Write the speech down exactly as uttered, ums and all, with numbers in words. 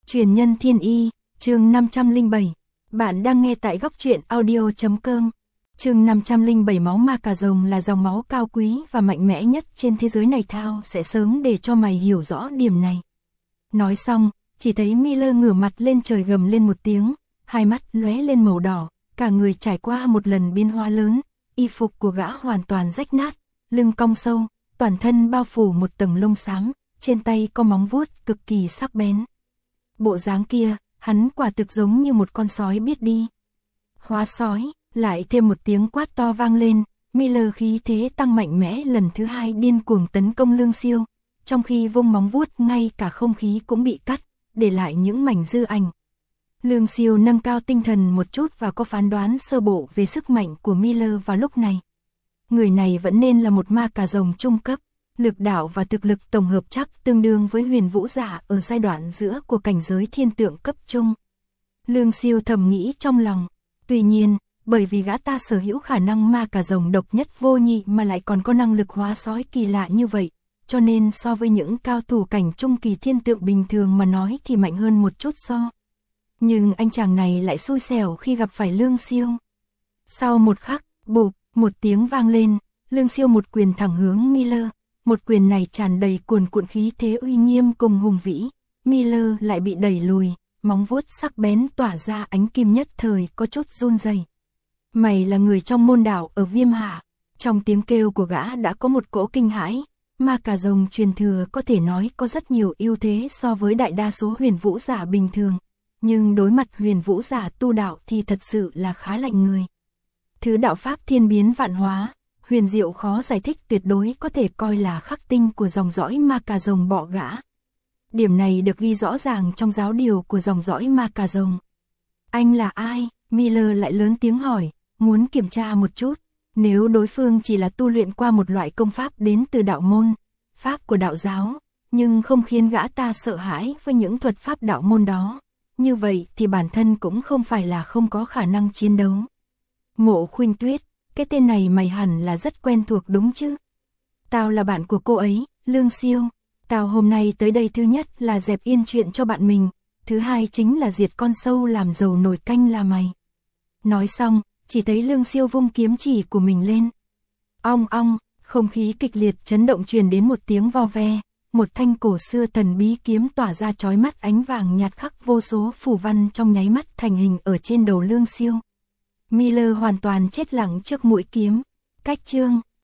Truyền nhân thiên y, chương năm trăm lẻ bảy. Bạn đang nghe tại góc truyện audio chấm com. Chương năm trăm lẻ bảy. Máu ma cà rồng là dòng máu cao quý và mạnh mẽ nhất trên thế giới này. Thao sẽ sớm để cho mày hiểu rõ điểm này. Nói xong, chỉ thấy Miller ngửa mặt lên trời gầm lên một tiếng, hai mắt lóe lên màu đỏ, cả người trải qua một lần biến hóa lớn, y phục của gã hoàn toàn rách nát, lưng cong sâu, toàn thân bao phủ một tầng lông xám, trên tay có móng vuốt cực kỳ sắc bén. Bộ dáng kia, hắn quả thực giống như một con sói biết đi. Hóa sói, lại thêm một tiếng quát to vang lên, Miller khí thế tăng mạnh mẽ lần thứ hai điên cuồng tấn công Lương Siêu, trong khi vung móng vuốt ngay cả không khí cũng bị cắt, để lại những mảnh dư ảnh. Lương Siêu nâng cao tinh thần một chút và có phán đoán sơ bộ về sức mạnh của Miller vào lúc này. Người này vẫn nên là một ma cà rồng trung cấp, lực đạo và thực lực tổng hợp chắc tương đương với huyền vũ giả ở giai đoạn giữa của cảnh giới thiên tượng cấp trung. Lương Siêu thầm nghĩ trong lòng, tuy nhiên, bởi vì gã ta sở hữu khả năng ma cà rồng độc nhất vô nhị mà lại còn có năng lực hóa sói kỳ lạ như vậy, cho nên so với những cao thủ cảnh trung kỳ thiên tượng bình thường mà nói thì mạnh hơn một chút so. Nhưng anh chàng này lại xui xẻo khi gặp phải Lương Siêu. Sau một khắc, bụp, một tiếng vang lên, Lương Siêu một quyền thẳng hướng Miller. Một quyền này tràn đầy cuồn cuộn khí thế uy nghiêm cùng hùng vĩ, Miller lại bị đẩy lùi, móng vuốt sắc bén tỏa ra ánh kim nhất thời có chút run rẩy. Mày là người trong môn đạo ở Viêm Hạ. Trong tiếng kêu của gã đã có một cỗ kinh hãi, ma cà rồng truyền thừa có thể nói có rất nhiều ưu thế so với đại đa số huyền vũ giả bình thường, nhưng đối mặt huyền vũ giả tu đạo thì thật sự là khá lạnh người. Thứ đạo pháp thiên biến vạn hóa, huyền diệu khó giải thích, tuyệt đối có thể coi là khắc tinh của dòng dõi ma cà rồng bọ gã. Điểm này được ghi rõ ràng trong giáo điều của dòng dõi ma cà rồng. Anh là ai? Miller lại lớn tiếng hỏi, muốn kiểm tra một chút. Nếu đối phương chỉ là tu luyện qua một loại công pháp đến từ đạo môn, pháp của đạo giáo, nhưng không khiến gã ta sợ hãi với những thuật pháp đạo môn đó, như vậy thì bản thân cũng không phải là không có khả năng chiến đấu. Mộ Khuynh Tuyết, cái tên này mày hẳn là rất quen thuộc đúng chứ? Tao là bạn của cô ấy, Lương Siêu. Tao hôm nay tới đây thứ nhất là dẹp yên chuyện cho bạn mình, thứ hai chính là diệt con sâu làm dầu nổi canh là mày. Nói xong, chỉ thấy Lương Siêu vung kiếm chỉ của mình lên. Ong ong, không khí kịch liệt chấn động truyền đến một tiếng vo ve, một thanh cổ xưa thần bí kiếm tỏa ra chói mắt ánh vàng nhạt khắc vô số phù văn trong nháy mắt thành hình ở trên đầu Lương Siêu. Miller hoàn toàn chết lặng trước mũi kiếm. Cách chương,